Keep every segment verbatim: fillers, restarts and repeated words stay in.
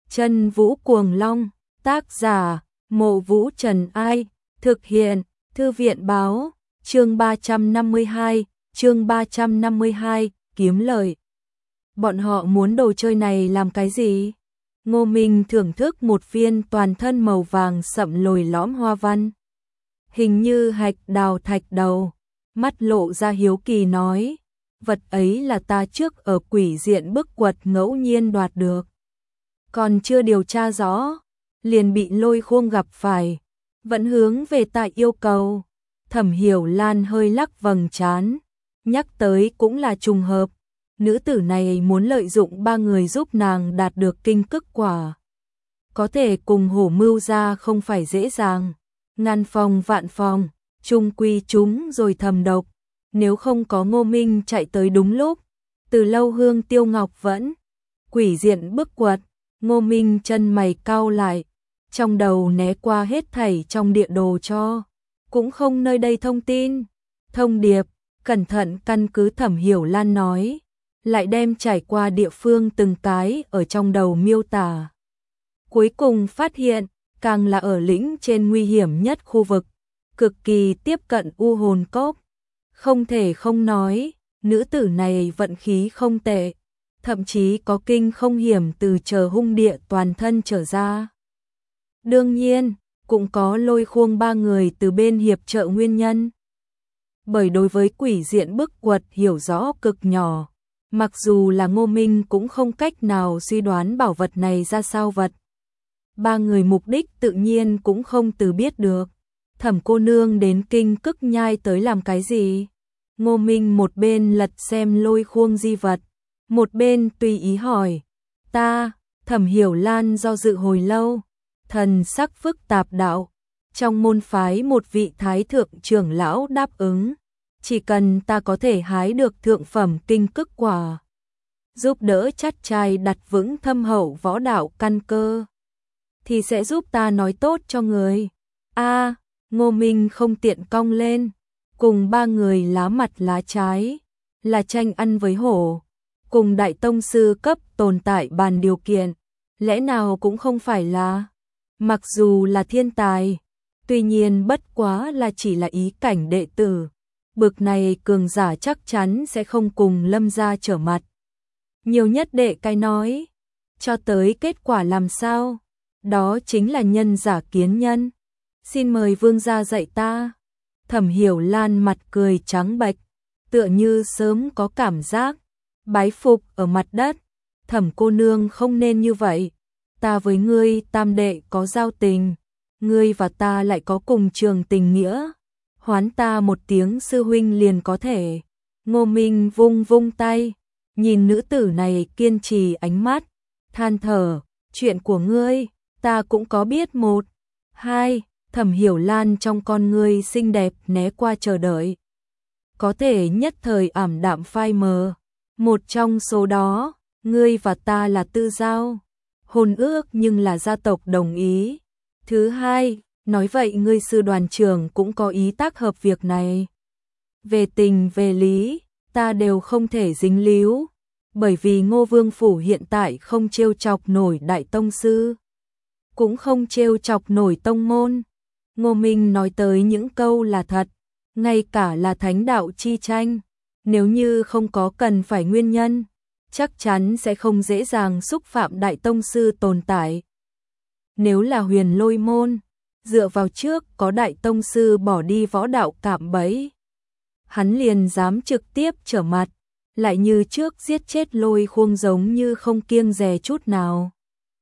Chân Vũ Cuồng Long, tác giả, Mộ Vũ Trần Ai, thực hiện, Thư viện báo, chương ba trăm năm mươi hai, chương ba trăm năm mươi hai, kiếm lời. Bọn họ muốn đồ chơi này làm cái gì? Ngô Minh thưởng thức một viên toàn thân màu vàng sậm lồi lõm hoa văn. Hình như hạch đào thạch đầu, mắt lộ ra hiếu kỳ nói, vật ấy là ta trước ở quỷ diện bức quật ngẫu nhiên đoạt được. Còn chưa điều tra rõ, liền bị Lôi Khuông gặp phải, vẫn hướng về ta yêu cầu. Thẩm Hiểu Lan hơi lắc vầng trán, nhắc tới cũng là trùng hợp, nữ tử này muốn lợi dụng ba người giúp nàng đạt được kinh cức quả. Có thể cùng Hổ Mưu ra không phải dễ dàng, ngàn phòng vạn phòng, chung quy chúng rồi thầm độc, nếu không có Ngô Minh chạy tới đúng lúc, từ lâu Hương Tiêu Ngọc vẫn quỷ diện bức quật. Ngô Minh chân mày cau lại, trong đầu né qua hết thảy trong địa đồ cho, cũng không nơi đây thông tin. Thông điệp, cẩn thận căn cứ Thẩm Hiểu Lan nói, lại đem trải qua địa phương từng cái ở trong đầu miêu tả. Cuối cùng phát hiện, càng là ở lĩnh trên nguy hiểm nhất khu vực, cực kỳ tiếp cận U Hồn Cốc. Không thể không nói, nữ tử này vận khí không tệ. Thậm chí có kinh không hiểm từ chờ hung địa toàn thân trở ra. Đương nhiên, cũng có Lôi Khuông ba người từ bên hiệp trợ nguyên nhân. Bởi đối với quỷ diện bức quật hiểu rõ cực nhỏ, mặc dù là Ngô Minh cũng không cách nào suy đoán bảo vật này ra sao vật. Ba người mục đích tự nhiên cũng không từ biết được. Thẩm cô nương đến kinh cức nhai tới làm cái gì? Ngô Minh một bên lật xem Lôi Khuông di vật, một bên tùy ý hỏi, ta. Thẩm Hiểu Lan do dự hồi lâu, thần sắc phức tạp đạo, trong môn phái một vị thái thượng trưởng lão đáp ứng, chỉ cần ta có thể hái được thượng phẩm kinh cức quả, giúp đỡ chắt trai đặt vững thâm hậu võ đạo căn cơ, thì sẽ giúp ta nói tốt cho người. A, Ngô Minh không tiện cong lên, cùng ba người lá mặt lá trái, là tranh ăn với hổ. Cùng đại tông sư cấp tồn tại bàn điều kiện, lẽ nào cũng không phải là, mặc dù là thiên tài, tuy nhiên bất quá là chỉ là ý cảnh đệ tử, bực này cường giả chắc chắn sẽ không cùng Lâm gia trở mặt. Nhiều nhất đệ cái nói, cho tới kết quả làm sao, đó chính là nhân giả kiến nhân. Xin mời vương gia dạy ta. Thẩm Hiểu Lan mặt cười trắng bệch, tựa như sớm có cảm giác. Bái phục ở mặt đất, Thẩm cô nương không nên như vậy, ta với ngươi tam đệ có giao tình, ngươi và ta lại có cùng trường tình nghĩa, hoán ta một tiếng sư huynh liền có thể. Ngô Minh vung vung tay, nhìn nữ tử này kiên trì ánh mắt, than thở, chuyện của ngươi, ta cũng có biết một, hai. Thẩm Hiểu Lan trong con ngươi xinh đẹp né qua chờ đợi, có thể nhất thời ảm đạm phai mờ. Một trong số đó, ngươi và ta là tư giao, hôn ước nhưng là gia tộc đồng ý. Thứ hai, nói vậy ngươi sư đoàn trưởng cũng có ý tác hợp việc này. Về tình về lý, ta đều không thể dính líu, bởi vì Ngô Vương Phủ hiện tại không trêu chọc nổi đại tông sư, cũng không trêu chọc nổi tông môn. Ngô Minh nói tới những câu là thật, ngay cả là thánh đạo chi tranh. Nếu như không có cần phải nguyên nhân, chắc chắn sẽ không dễ dàng xúc phạm đại tông sư tồn tại. Nếu là Huyền Lôi môn, dựa vào trước có đại tông sư bỏ đi võ đạo cạm bẫy, hắn liền dám trực tiếp trở mặt, lại như trước giết chết Lôi Khuông giống như không kiêng dè chút nào.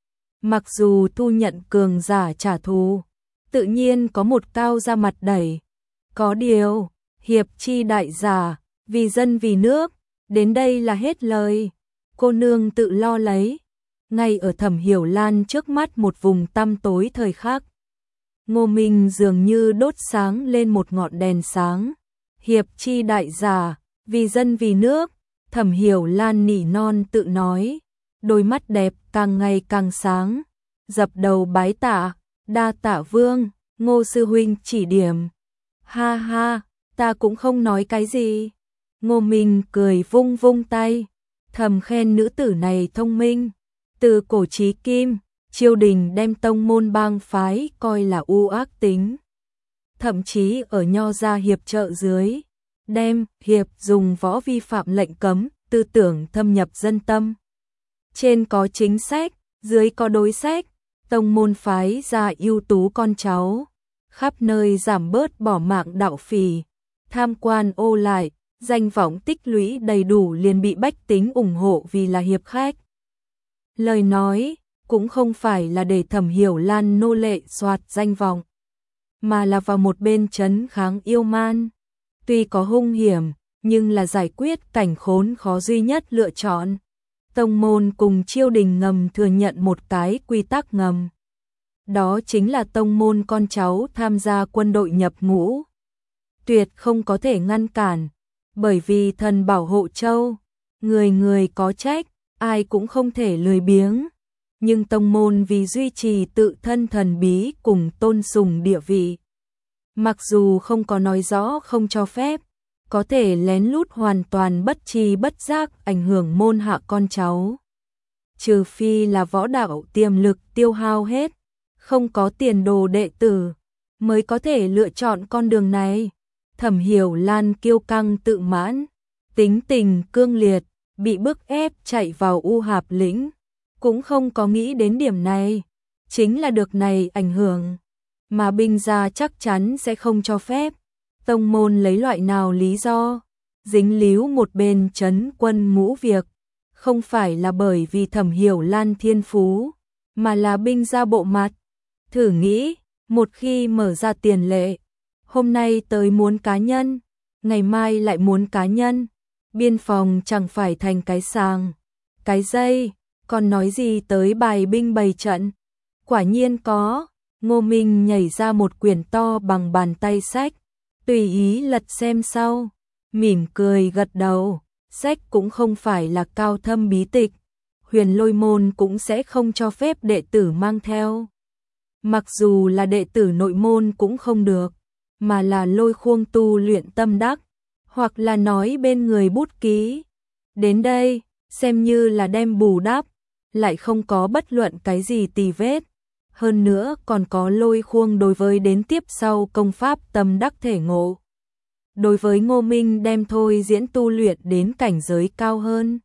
Mặc dù thu nhận cường giả trả thù, tự nhiên có một cao ra mặt đẩy, có điều, hiệp chi đại giả, vì dân vì nước, đến đây là hết lời, cô nương tự lo lấy. Ngay ở Thẩm Hiểu Lan trước mắt một vùng tăm tối thời khắc, Ngô Minh dường như đốt sáng lên một ngọn đèn sáng. Hiệp chi đại giả, vì dân vì nước, Thẩm Hiểu Lan nỉ non tự nói, đôi mắt đẹp càng ngày càng sáng, dập đầu bái tạ, đa tạ vương, Ngô sư huynh chỉ điểm. Ha ha, ta cũng không nói cái gì. Ngô Minh cười vung vung tay, thầm khen nữ tử này thông minh, từ cổ chí kim, triều đình đem tông môn bang phái coi là u ác tính. Thậm chí ở Nho gia hiệp trợ dưới, đem hiệp dùng võ vi phạm lệnh cấm, tư tưởng thâm nhập dân tâm. Trên có chính sách, dưới có đối sách, tông môn phái ra ưu tú con cháu, khắp nơi giảm bớt bỏ mạng đạo phỉ, tham quan ô lại, danh vọng tích lũy đầy đủ liền bị bách tính ủng hộ vì là hiệp khách. Lời nói cũng không phải là để Thẩm Hiểu Lan nô lệ soạt danh vọng, mà là vào một bên trấn kháng yêu man. Tuy có hung hiểm, nhưng là giải quyết cảnh khốn khó duy nhất lựa chọn. Tông môn cùng triều đình ngầm thừa nhận một cái quy tắc ngầm. Đó chính là tông môn con cháu tham gia quân đội nhập ngũ. Tuyệt không có thể ngăn cản, bởi vì thần bảo hộ châu, người người có trách, ai cũng không thể lười biếng. Nhưng tông môn vì duy trì tự thân thần bí cùng tôn sùng địa vị. Mặc dù không có nói rõ không cho phép, có thể lén lút hoàn toàn bất tri bất giác ảnh hưởng môn hạ con cháu. Trừ phi là võ đạo tiềm lực tiêu hao hết, không có tiền đồ đệ tử, mới có thể lựa chọn con đường này. Thẩm Hiểu Lan kiêu căng tự mãn, tính tình cương liệt, bị bức ép chạy vào U Hạp lĩnh, cũng không có nghĩ đến điểm này, chính là được này ảnh hưởng, mà binh gia chắc chắn sẽ không cho phép. Tông môn lấy loại nào lý do, dính líu một bên trấn quân ngũ việc, không phải là bởi vì Thẩm Hiểu Lan thiên phú, mà là binh gia bộ mặt. Thử nghĩ, một khi mở ra tiền lệ, hôm nay tới muốn cá nhân, ngày mai lại muốn cá nhân, biên phòng chẳng phải thành cái sàng, cái dây, còn nói gì tới bài binh bày trận. Quả nhiên có, Ngô Minh nhảy ra một quyển to bằng bàn tay sách, tùy ý lật xem sau, mỉm cười gật đầu, sách cũng không phải là cao thâm bí tịch, Huyền Lôi môn cũng sẽ không cho phép đệ tử mang theo. Mặc dù là đệ tử nội môn cũng không được, mà là lôi khuông tu luyện tâm đắc, hoặc là nói bên người bút ký. Đến đây, xem như là đem bù đắp, lại không có bất luận cái gì tì vết. Hơn nữa còn có lôi khuông đối với đến tiếp sau công pháp tâm đắc thể ngộ. Đối với Ngô Minh đem thôi diễn tu luyện đến cảnh giới cao hơn.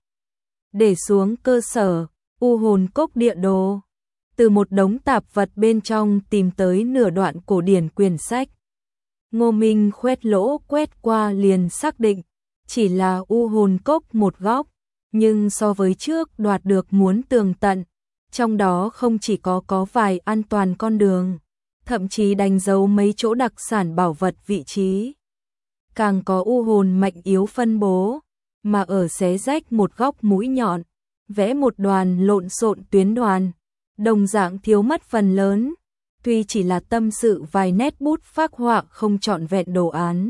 Để xuống cơ sở, U Hồn Cốc địa đồ. Từ một đống tạp vật bên trong tìm tới nửa đoạn cổ điển quyển sách. Ngô Minh khoét lỗ quét qua liền xác định, chỉ là U Hồn Cốc một góc, nhưng so với trước đoạt được muốn tường tận, trong đó không chỉ có có vài an toàn con đường, thậm chí đánh dấu mấy chỗ đặc sản bảo vật vị trí. Càng có u hồn mạnh yếu phân bố, mà ở xé rách một góc mũi nhọn, vẽ một đoàn lộn xộn tuyến đoàn, đồng dạng thiếu mất phần lớn, tuy chỉ là tâm sự vài nét bút phác họa không trọn vẹn đồ án.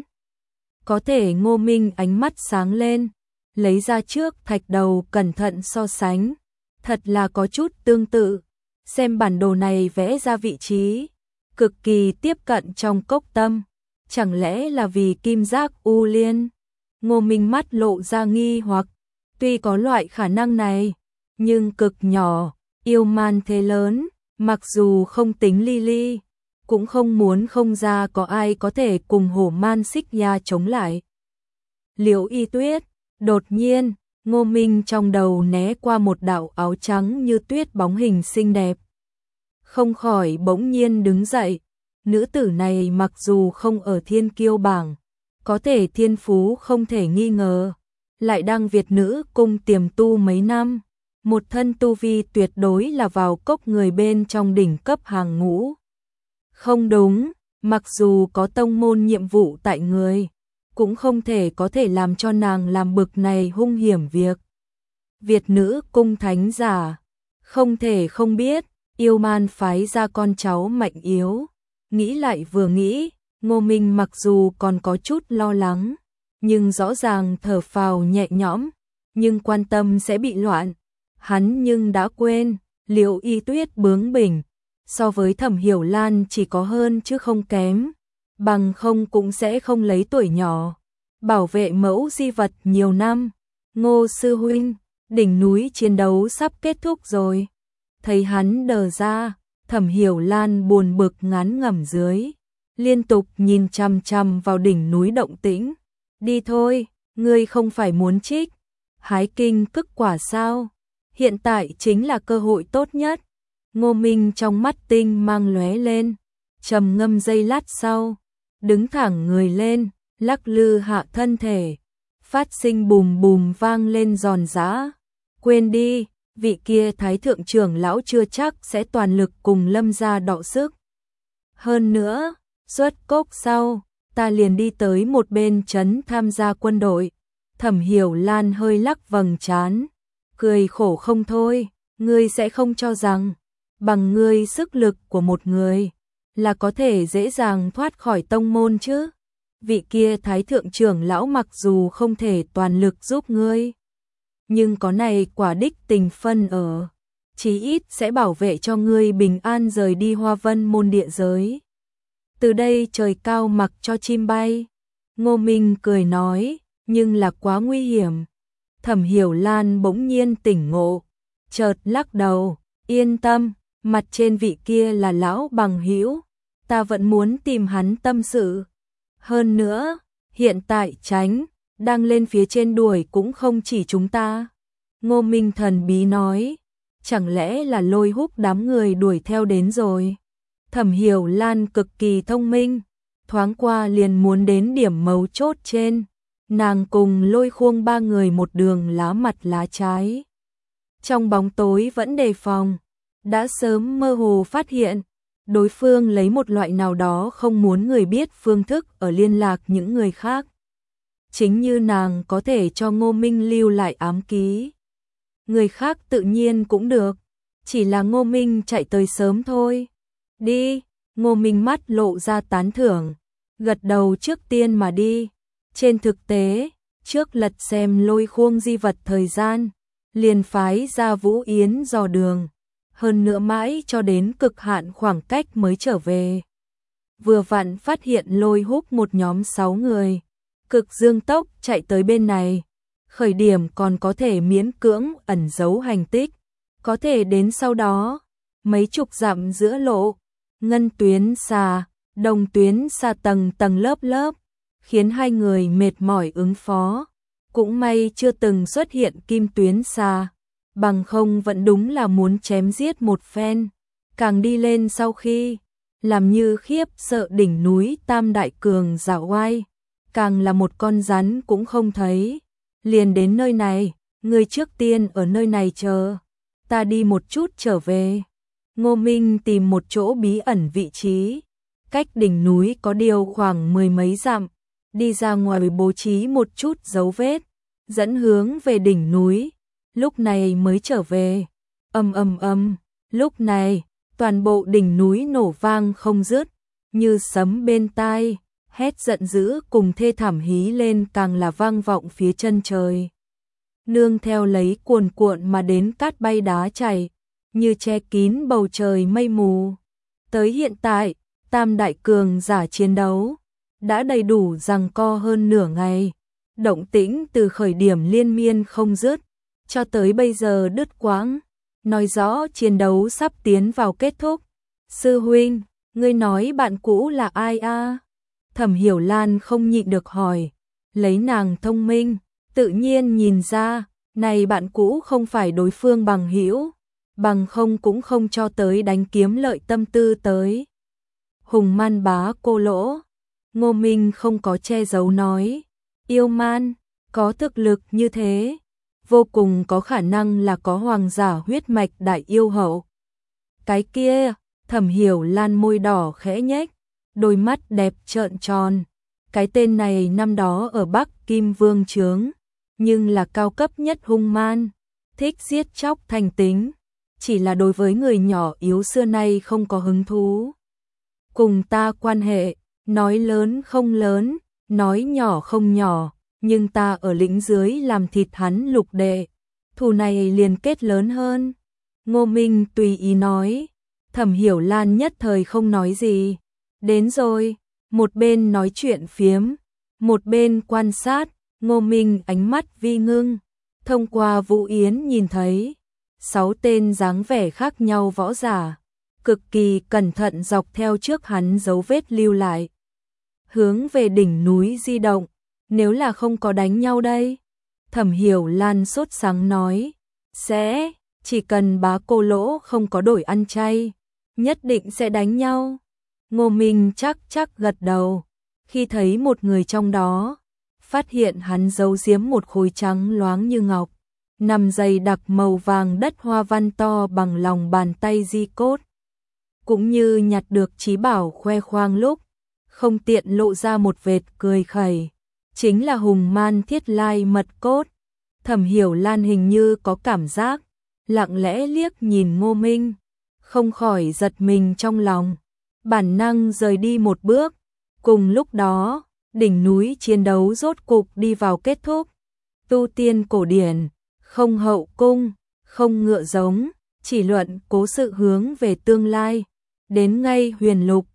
Có thể Ngô Minh ánh mắt sáng lên, lấy ra trước thạch đầu cẩn thận so sánh, thật là có chút tương tự, xem bản đồ này vẽ ra vị trí, cực kỳ tiếp cận trong cốc tâm, chẳng lẽ là vì kim giác u liên? Ngô Minh mắt lộ ra nghi hoặc, tuy có loại khả năng này, nhưng cực nhỏ, yêu man thế lớn, mặc dù không tính ly ly, cũng không muốn không ra có ai có thể cùng hổ man xích ya chống lại. Liễu Y Tuyết, đột nhiên, Ngô Minh trong đầu né qua một đạo áo trắng như tuyết bóng hình xinh đẹp. Không khỏi bỗng nhiên đứng dậy, nữ tử này mặc dù không ở thiên kiêu bảng, có thể thiên phú không thể nghi ngờ, lại đang Việt nữ cung tiềm tu mấy năm, một thân tu vi tuyệt đối là vào cốc người bên trong đỉnh cấp hàng ngũ. Không đúng, mặc dù có tông môn nhiệm vụ tại người, cũng không thể có thể làm cho nàng làm bực này hung hiểm việc. Việt nữ cung thánh giả, không thể không biết, yêu man phái ra con cháu mạnh yếu. Nghĩ lại vừa nghĩ, Ngô Minh mặc dù còn có chút lo lắng, nhưng rõ ràng thở phào nhẹ nhõm, nhưng quan tâm sẽ bị loạn. Hắn nhưng đã quên, Liễu Y Tuyết bướng bỉnh, so với Thẩm Hiểu Lan chỉ có hơn chứ không kém, bằng không cũng sẽ không lấy tuổi nhỏ, bảo vệ mẫu di vật nhiều năm. Ngô sư huynh, đỉnh núi chiến đấu sắp kết thúc rồi. Thấy hắn đờ ra, Thẩm Hiểu Lan buồn bực ngán ngẩm dưới, liên tục nhìn chằm chằm vào đỉnh núi động tĩnh. Đi thôi, ngươi không phải muốn trích hái kinh cức quả sao? Hiện tại chính là cơ hội tốt nhất. Ngô Minh trong mắt tinh mang lóe lên, trầm ngâm giây lát sau, đứng thẳng người lên, lắc lư hạ thân thể, phát sinh bùm bùm vang lên giòn giã. Quên đi, vị kia thái thượng trưởng lão chưa chắc sẽ toàn lực cùng Lâm gia đọ sức. Hơn nữa, xuất cốc sau, ta liền đi tới một bên trấn tham gia quân đội. Thẩm Hiểu Lan hơi lắc vầng trán, cười khổ không thôi, ngươi sẽ không cho rằng bằng ngươi sức lực của một người là có thể dễ dàng thoát khỏi tông môn chứ? Vị kia thái thượng trưởng lão mặc dù không thể toàn lực giúp ngươi, nhưng có này quả đích tình phân ở, chí ít sẽ bảo vệ cho ngươi bình an rời đi Hoa Vân môn địa giới. Từ đây trời cao mặc cho chim bay. Ngô Minh cười nói, nhưng là quá nguy hiểm. Thẩm Hiểu Lan bỗng nhiên tỉnh ngộ, chợt lắc đầu, yên tâm, mặt trên vị kia là lão bằng hữu, ta vẫn muốn tìm hắn tâm sự. Hơn nữa, hiện tại tránh đang lên phía trên đuổi cũng không chỉ chúng ta. Ngô Minh thần bí nói, chẳng lẽ là Lôi Húc đám người đuổi theo đến rồi? Thẩm Hiểu Lan cực kỳ thông minh, thoáng qua liền muốn đến điểm mấu chốt trên. Nàng cùng Lôi Khuông ba người một đường lá mặt lá trái. Trong bóng tối vẫn đề phòng, đã sớm mơ hồ phát hiện, đối phương lấy một loại nào đó không muốn người biết phương thức ở liên lạc những người khác. Chính như nàng có thể cho Ngô Minh lưu lại ám ký. Người khác tự nhiên cũng được, chỉ là Ngô Minh chạy tới sớm thôi. Đi, Ngô Minh mắt lộ ra tán thưởng, gật đầu trước tiên mà đi. Trên thực tế, trước lật xem Lôi Khuông di vật thời gian, liền phái ra Vũ Yến dò đường, hơn nữa mãi cho đến cực hạn khoảng cách mới trở về. Vừa vặn phát hiện Lôi Húc một nhóm sáu người, cực dương tốc chạy tới bên này, khởi điểm còn có thể miễn cưỡng ẩn giấu hành tích, có thể đến sau đó, mấy chục dặm giữa lộ, ngân tuyến xà, đồng tuyến xà tầng tầng lớp lớp, khiến hai người mệt mỏi ứng phó. Cũng may chưa từng xuất hiện kim tuyến xà, bằng không vẫn đúng là muốn chém giết một phen. Càng đi lên sau khi, làm như khiếp sợ đỉnh núi Tam Đại Cường giả oai, càng là một con rắn cũng không thấy. Liền đến nơi này, người trước tiên ở nơi này chờ, ta đi một chút trở về. Ngô Minh tìm một chỗ bí ẩn vị trí, cách đỉnh núi có điều khoảng mười mấy dặm, đi ra ngoài bố trí một chút dấu vết, dẫn hướng về đỉnh núi, lúc này mới trở về. Ầm ầm ầm, lúc này, toàn bộ đỉnh núi nổ vang không dứt, như sấm bên tai, hét giận dữ cùng thê thảm hí lên càng là vang vọng phía chân trời. Nương theo lấy cuồn cuộn mà đến cát bay đá chảy, như che kín bầu trời mây mù. Tới hiện tại, Tam Đại Cường giả chiến đấu đã đầy đủ giằng co hơn nửa ngày, động tĩnh từ khởi điểm liên miên không dứt, cho tới bây giờ đứt quãng, nói rõ chiến đấu sắp tiến vào kết thúc. Sư huynh, ngươi nói bạn cũ là ai a? Thẩm Hiểu Lan không nhịn được hỏi, lấy nàng thông minh, tự nhiên nhìn ra, này bạn cũ không phải đối phương bằng hữu, bằng không cũng không cho tới đánh kiếm lợi tâm tư tới. Hùng Man bá cô lỗ. Ngô Minh không có che giấu nói, yêu man, có thực lực như thế, vô cùng có khả năng là có hoàng giả huyết mạch đại yêu hậu. Cái kia, Thẩm Hiểu Lan môi đỏ khẽ nhếch, đôi mắt đẹp trợn tròn. Cái tên này năm đó ở Bắc Kim Vương Trướng, nhưng là cao cấp nhất hung man, thích giết chóc thành tính, chỉ là đối với người nhỏ yếu xưa nay không có hứng thú. Cùng ta quan hệ, nói lớn không lớn, nói nhỏ không nhỏ, nhưng ta ở lĩnh dưới làm thịt hắn lục đệ, thù này liền kết lớn hơn. Ngô Minh tùy ý nói, Thẩm Hiểu Lan nhất thời không nói gì. Đến rồi, một bên nói chuyện phiếm, một bên quan sát, Ngô Minh ánh mắt vi ngưng, thông qua Vũ Yến nhìn thấy, sáu tên dáng vẻ khác nhau võ giả, cực kỳ cẩn thận dọc theo trước hắn dấu vết lưu lại. Hướng về đỉnh núi di động, nếu là không có đánh nhau đây. Thẩm Hiểu Lan sốt sắng nói, sẽ, chỉ cần bá cô Lỗ không có đổi ăn chay, nhất định sẽ đánh nhau. Ngô Minh chắc chắc gật đầu, khi thấy một người trong đó, phát hiện hắn giấu giếm một khối trắng loáng như ngọc, nằm dày đặc màu vàng đất hoa văn to bằng lòng bàn tay di cốt. Cũng như nhặt được trí bảo khoe khoang lúc, không tiện lộ ra một vệt cười khẩy, chính là hùng man thiết lai mật cốt. Thẩm Hiểu Lan hình như có cảm giác, lặng lẽ liếc nhìn Ngô Minh, không khỏi giật mình trong lòng, bản năng rời đi một bước. Cùng lúc đó, đỉnh núi chiến đấu rốt cục đi vào kết thúc. Tu tiên cổ điển, không hậu cung, không ngựa giống, chỉ luận cố sự hướng về tương lai. Đến ngay huyền lục,